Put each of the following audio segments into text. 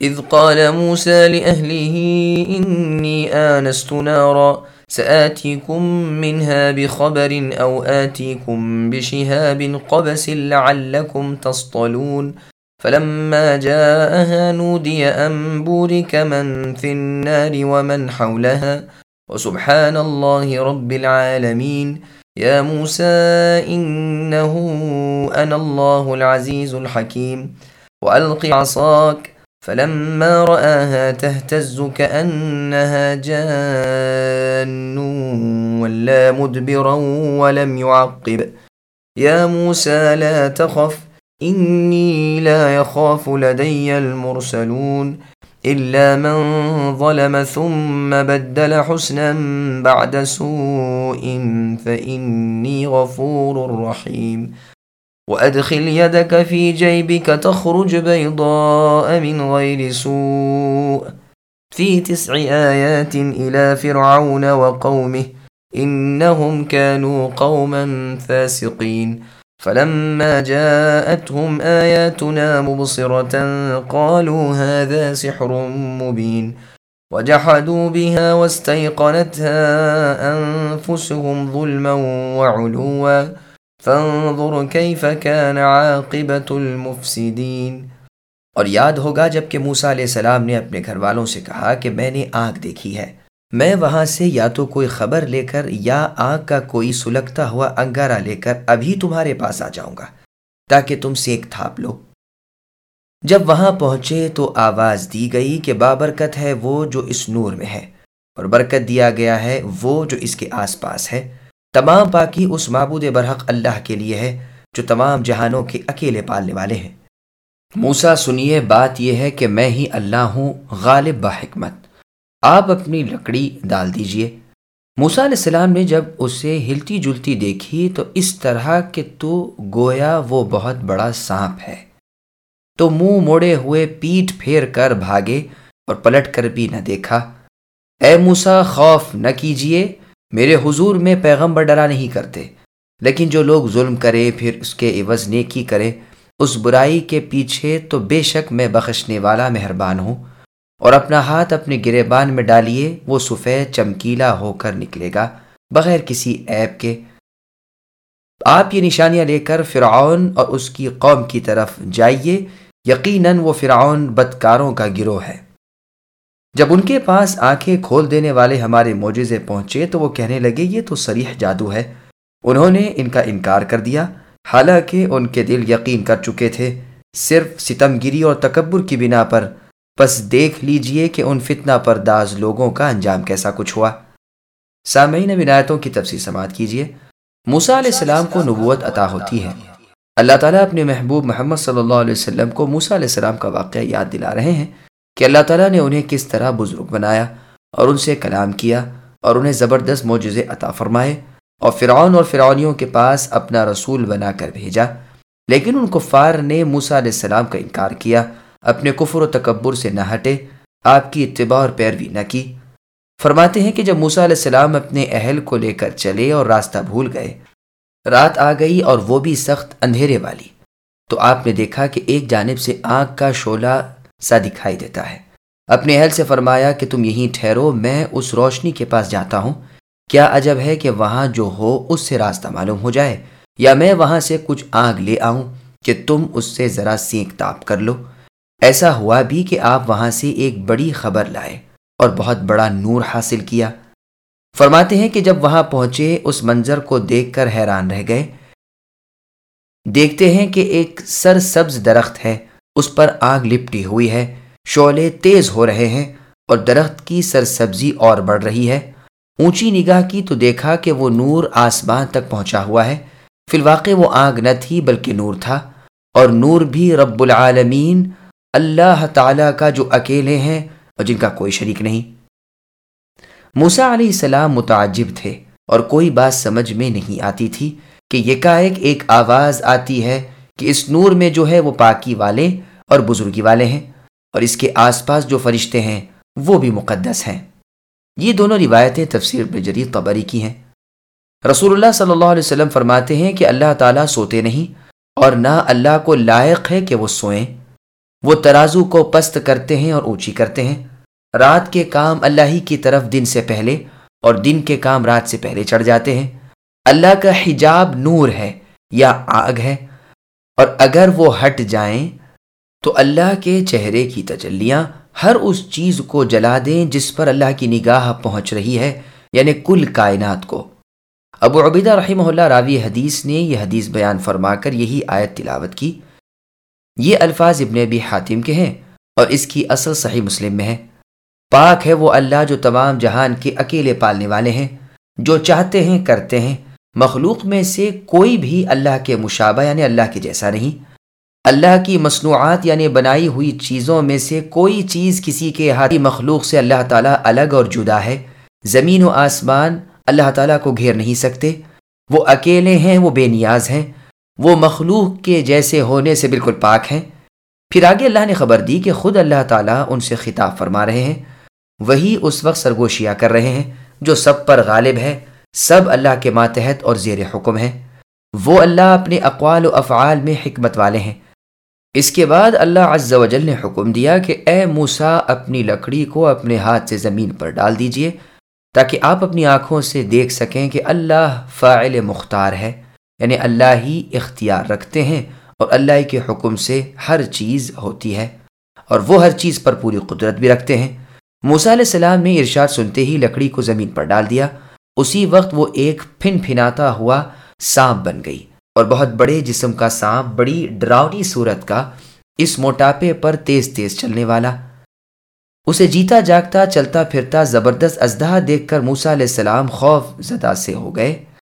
إذ قال موسى لأهله إني آنست نارا سآتيكم منها بخبر أو آتيكم بشهاب قبس لعلكم تصطلون فلما جاءها نودي أن بورك من في النار ومن حولها وسبحان الله رب العالمين يا موسى إنه أنا الله العزيز الحكيم وألق عصاك فلما رآها تهتز كأنها جان ولا مدبرا ولم يعقب يا موسى لا تخف إني لا يخاف لدي المرسلون إلا من ظلم ثم بدل حسنا بعد سوء فإني غفور رحيم وأدخل يدك في جيبك تخرج بيضاء من غير سوء في 9 آيات إلى فرعون وقومه إنهم كانوا قوما فاسقين فلما جاءتهم آياتنا مبصرة قالوا هذا سحر مبين وجحدوا بها واستيقنتها أنفسهم ظلما وعلوا فانظر كيف كان عاقبة المفسدين۔ اور یاد ہوگا جب کہ موسیٰ علیہ السلام نے اپنے گھر والوں سے کہا کہ میں نے آگ دیکھی ہے، میں وہاں سے یا تو کوئی خبر لے کر یا آگ کا کوئی سلگتا ہوا انگارہ لے کر ابھی تمہارے پاس آ جاؤں گا تاکہ تم سینک تھاپ لو۔ جب وہاں پہنچے تو آواز دی گئی کہ بابرکت ہے وہ جو اس نور میں ہے، اور برکت دیا گیا ہے وہ جو اس کے آس پاس ہے۔ تمام پاکی اس معبود برحق اللہ کے لیے ہے جو تمام جہانوں کے اکیلے پالنے والے ہیں۔ موسیٰ سنیے، بات یہ ہے کہ میں ہی اللہ ہوں غالب بحکمت، آپ اپنی لکڑی ڈال دیجئے۔ موسیٰ علیہ السلام نے جب اسے ہلتی جلتی دیکھی تو اس طرح کہ تو گویا وہ بہت بڑا سانپ ہے، تو منہ موڑے ہوئے پیٹھ پھیر کر بھاگے اور پلٹ کر بھی نہ دیکھا۔ اے موسیٰ، خوف نہ کیجئے، میرے حضور میں پیغمبر ڈرا نہیں کرتے، لیکن جو لوگ ظلم کرے پھر اس کے عوض نیکی کرے اس برائی کے پیچھے، تو بے شک میں بخشنے والا مہربان ہوں۔ اور اپنا ہاتھ اپنے گریبان میں ڈالیے، وہ سفید چمکیلا ہو کر نکلے گا بغیر کسی عیب کے۔ آپ یہ نشانیاں لے کر فرعون اور اس کی قوم کی طرف جائیے، یقیناً وہ فرعون بدکاروں کا گروہ ہے۔ جب ان کے پاس آنکھیں کھول دینے والے ہمارے معجزے پہنچے تو وہ کہنے لگے یہ تو صریح جادو ہے۔ انہوں نے ان کا انکار کر دیا، حالانکہ ان کے دل یقین کر چکے تھے، صرف ستمگیری اور تکبر کی بنا پر۔ پس دیکھ لیجئے کہ ان فتنہ پرداز لوگوں کا انجام کیسا کچھ ہوا۔ سامعین، اب ان آیتوں کی تفسیر سماعت کیجئے۔ موسیٰ علیہ السلام کو نبوت عطا ہوتی ہے۔ اللہ تعالیٰ اپنے محبوب محمد صلی اللہ علیہ وسلم کو موسیٰ علیہ السلام کا واقعہ یاد دلا رہے ہیں کہ اللہ تعالیٰ نے انہیں کس طرح بزرگ بنایا اور ان سے کلام کیا اور انہیں زبردست معجزے عطا فرمائے، اور فرعون اور فرعونیوں کے پاس اپنا رسول بنا کر بھیجا، لیکن ان کفار نے موسیٰ علیہ السلام کا انکار کیا، اپنے کفر و تکبر سے نہ ہٹے، آپ کی اتباع اور پیروی نہ کی۔ فرماتے ہیں کہ جب موسیٰ علیہ السلام اپنے اہل کو لے کر چلے اور راستہ بھول گئے، رات آ گئی اور وہ بھی سخت اندھیرے والی، تو آپ نے دیکھا کہ ایک جانب سے آنکھ کا شعلہ سا دکھائی دیتا ہے۔ اپنے اہل سے فرمایا کہ تم یہیں ٹھہرو، میں اس روشنی کے پاس جاتا ہوں، کیا عجب ہے کہ وہاں جو ہو اس سے راستہ معلوم ہو جائے، یا میں وہاں سے کچھ آگ لے آؤں کہ تم اس سے ذرا سینک تاپ کر لو۔ ایسا ہوا بھی کہ آپ وہاں سے ایک بڑی خبر لائے اور بہت بڑا نور حاصل کیا۔ فرماتے ہیں کہ جب وہاں پہنچے اس منظر کو دیکھ کر حیران رہ گئے۔ دیکھتے ہیں کہ ایک سرسبز درخت ہے، اس پر آگ لپٹی ہوئی ہے، شعلے تیز ہو رہے ہیں اور درخت کی سرسبزی اور بڑھ رہی ہے۔ اونچی نگاہ کی تو دیکھا کہ وہ نور آسمان تک پہنچا ہوا ہے۔ فی الواقع وہ آگ نہ تھی بلکہ نور تھا، اور نور بھی رب العالمین اللہ تعالیٰ کا جو اکیلے ہیں اور جن کا کوئی شریک نہیں۔ موسیٰ علیہ السلام متعجب تھے اور کوئی بات سمجھ میں نہیں آتی تھی کہ یکایک ایک آواز آتی ہے کہ اس نور میں جو ہے وہ پاکی والے اور بزرگی والے ہیں، اور اس کے آس پاس جو فرشتے ہیں وہ بھی مقدس ہیں۔ یہ دونوں روایتیں تفسیر ابن جریر طبری کی ہیں۔ رسول اللہ صلی اللہ علیہ وسلم فرماتے ہیں کہ اللہ تعالیٰ سوتے نہیں اور نہ اللہ کو لائق ہے کہ وہ سوئیں۔ وہ ترازو کو پست کرتے ہیں اور اونچی کرتے ہیں۔ رات کے کام اللہ ہی کی طرف دن سے پہلے اور دن کے کام رات سے پہلے چڑھ جاتے ہیں۔ اللہ کا حجاب نور ہے یا آگ ہے، اور اگر وہ ہٹ جائیں تو اللہ کے چہرے کی تجلیاں ہر اس چیز کو جلا دیں جس پر اللہ کی نگاہ پہنچ رہی ہے، یعنی کل کائنات کو۔ ابو عبیدہ رحمہ اللہ راوی حدیث نے یہ حدیث بیان فرما کر یہی آیت تلاوت کی۔ یہ الفاظ ابن ابی حاتم کے ہیں اور اس کی اصل صحیح مسلم میں ہے۔ پاک ہے وہ اللہ جو تمام جہان کے اکیلے پالنے والے ہیں، جو چاہتے ہیں کرتے ہیں۔ مخلوق میں سے کوئی بھی اللہ کے مشابہ یعنی اللہ کے جیسا نہیں۔ اللہ کی مصنوعات یعنی بنائی ہوئی چیزوں میں سے کوئی چیز کسی کے احاطی مخلوق سے اللہ تعالیٰ الگ اور جدا ہے۔ زمین و آسمان اللہ تعالیٰ کو گھیر نہیں سکتے، وہ اکیلے ہیں، وہ بے نیاز ہیں، وہ مخلوق کے جیسے ہونے سے بالکل پاک ہیں۔ پھر آگے اللہ نے خبر دی کہ خود اللہ تعالیٰ ان سے خطاب فرما رہے ہیں، وہی اس وقت سرگوشیاں کر رہے ہیں جو سب پر غالب ہے، سب اللہ کے ماتحت اور زیر حکم ہیں۔ وہ اللہ اپنے اقوال و افعال میں حکمت والے ہیں۔ اس کے بعد اللہ عز و جل نے حکم دیا کہ اے موسیٰ اپنی لکڑی کو اپنے ہاتھ سے زمین پر ڈال دیجئے تاکہ آپ اپنی آنکھوں سے دیکھ سکیں کہ اللہ فاعل مختار ہے، یعنی اللہ ہی اختیار رکھتے ہیں اور اللہ کے حکم سے ہر چیز ہوتی ہے، اور وہ ہر چیز پر پوری قدرت بھی رکھتے ہیں۔ موسیٰ علیہ السلام نے ارشاد سنتے ہی لکڑی کو زمین پر ڈال دیا۔ اسی وقت وہ ایک پھن پھناتا ہوا سانپ بن گئی، اور بہت بڑے جسم کا سانپ، بڑی ڈراؤنی صورت کا، اس موٹاپے پر تیز تیز چلنے والا۔ اسے جیتا جاگتا چلتا پھرتا زبردست اژدہا دیکھ کر موسیٰ علیہ السلام خوف زدہ سے ہو گئے۔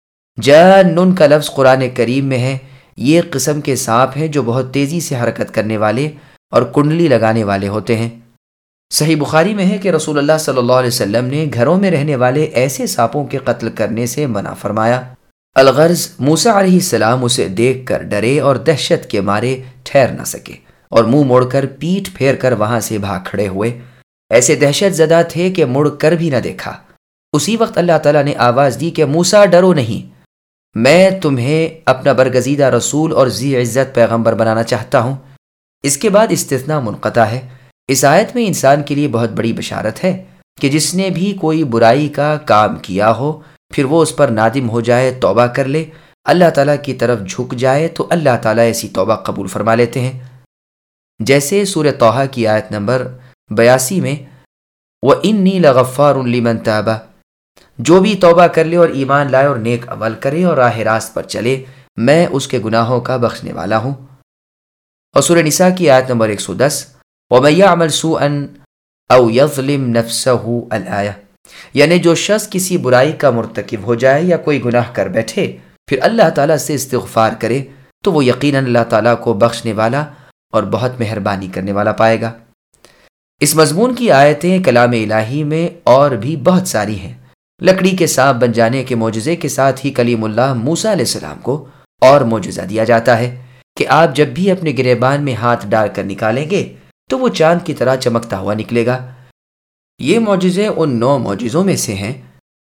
جان کا لفظ قرآن کریم میں ہے۔ یہ قسم کے سانپ ہیں جو بہت تیزی سے حرکت کرنے والے اور کنڈلی لگانے والے ہوتے ہیں۔ صحیح بخاری میں ہے کہ رسول اللہ صلی اللہ علیہ وسلم نے گھروں میں رہنے والے ایسے سانپوں کے قتل کرنے سے منع فرمایا۔ الغرض موسیٰ علیہ السلام اسے دیکھ کر ڈرے اور دہشت کے مارے ٹھہر نہ سکے، اور منہ موڑ کر پیٹ پھیر کر وہاں سے بھاگ کھڑے ہوئے، ایسے دہشت زدہ تھے کہ مڑ کر بھی نہ دیکھا۔ اسی وقت اللہ تعالیٰ نے آواز دی کہ موسیٰ ڈرو نہیں، میں تمہیں اپنا برگزیدہ رسول اور ذی عزت پیغمبر بنانا چاہتا ہوں۔ اس کے بعد استثناء منقطع ہے۔ اس آیت میں انسان کے لیے بہت بڑی بشارت ہے کہ جس نے بھی کوئی برائی کا کام کیا ہو، پھر وہ اس پر نادم ہو جائے، توبہ کر لے، اللہ تعالیٰ کی طرف جھک جائے تو اللہ تعالیٰ ایسی توبہ قبول فرما لیتے ہیں۔ جیسے سورہ طٰہٰ کی آیت نمبر 82 میں وَإِنِّي لَغَفَّارٌ لِمَن تَابَ، جو بھی توبہ کر لے اور ایمان لائے اور نیک عمل کرے اور راہ راست پر چلے، میں اس کے گناہوں کا بخشنے والا ہوں۔ اور سورہ نساء کی آیت نمبر 110 وَمَن يَعْمَلْ سُوءًا أَوْ يَظْلِمْ نَفْسَهُ الآیہ، یعنی جو شخص کسی برائی کا مرتکب ہو جائے یا کوئی گناہ کر بیٹھے پھر اللہ تعالیٰ سے استغفار کرے تو وہ یقیناً اللہ تعالیٰ کو بخشنے والا اور بہت مہربانی کرنے والا پائے گا۔ اس مضمون کی آیتیں کلام الہی میں اور بھی بہت ساری ہیں۔ لکڑی کے سانپ بن جانے کے معجزے کے ساتھ ہی کلیم اللہ موسیٰ علیہ السلام کو اور معجزہ دیا جاتا ہے کہ آپ جب بھی اپنے گریبان میں ہاتھ ڈال کر نکالیں گے تو وہ چاند کی طرح چمکتا ہوا نکلے گا۔ یہ معجزے ان 9 معجزوں میں سے ہیں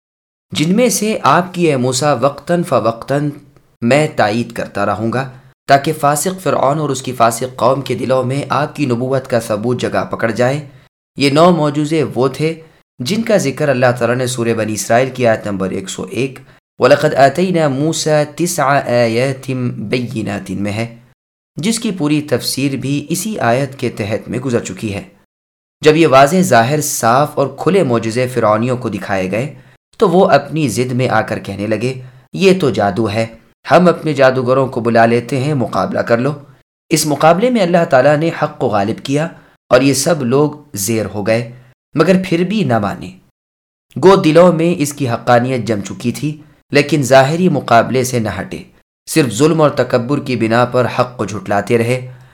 جن میں سے آپ کی اے موسیٰ وقتاً فوقتاً میں تائید کرتا رہوں گا تاکہ فاسق فرعون اور اس کی فاسق قوم کے دلوں میں آپ کی نبوت کا ثبوت جگہ پکڑ جائے۔ یہ 9 معجزے وہ تھے جن کا ذکر اللہ تعالیٰ نے سورہ بنی اسرائیل کی آیت نمبر 101 وَلَقَدْ آتَيْنَا مُوسَىٰ 9 آیَاتٍ بَيِّنَاتٍ میں ہے، جس کی پوری تفسیر بھی اسی آیت کے تحت میں گزر چکی ہے۔ جب یہ واضح ظاہر صاف اور کھلے معجزے فرعونیوں کو دکھائے گئے تو وہ اپنی ضد میں آ کر کہنے لگے یہ تو جادو ہے، ہم اپنے جادوگروں کو بلا لیتے ہیں، مقابلہ کر لو۔ اس مقابلے میں اللہ تعالیٰ نے حق کو غالب کیا اور یہ سب لوگ زیر ہو گئے، مگر پھر بھی نہ مانے۔ گو دلوں میں اس کی حقانیت جم چکی تھی لیکن ظاہری مقابلے سے نہ ہٹے، صرف ظلم اور تکبر کی بنا پر حق کو جھٹلاتے رہے۔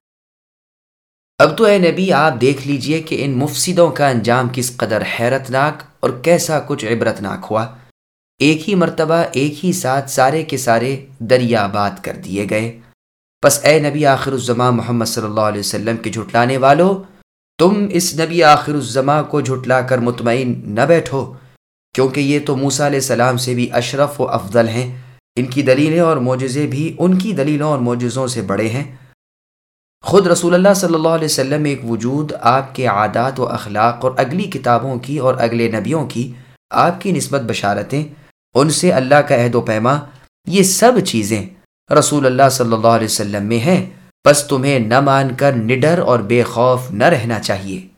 اب تو اے نبی آپ دیکھ لیجئے کہ ان مفسدوں کا انجام کس قدر حیرتناک اور کیسا کچھ عبرتناک ہوا۔ ایک ہی مرتبہ ایک ہی ساتھ سارے کے سارے دریاباد کر دیے گئے۔ پس اے نبی آخر الزماں محمد صلی اللہ علیہ وسلم کے جھٹلانے والو، تم اس نبی آخر الزماں کو جھٹلا کر مطمئن نہ بیٹھو، کیونکہ یہ تو موسیٰ علیہ السلام سے بھی اشرف و افضل ہیں، ان کی دلیلیں اور معجزے بھی ان کی دلیلوں اور معجزوں سے بڑے ہیں۔ خود رسول اللہ صلی اللہ علیہ وسلم ایک وجود، آپ کے عادات و اخلاق اور اگلی کتابوں کی اور اگلے نبیوں کی آپ کی نسبت بشارتیں، ان سے اللہ کا عہد و پیما، یہ سب چیزیں رسول اللہ صلی اللہ علیہ وسلم میں ہیں، بس تمہیں نہ مان کر نڈر اور بے خوف نہ رہنا چاہیے۔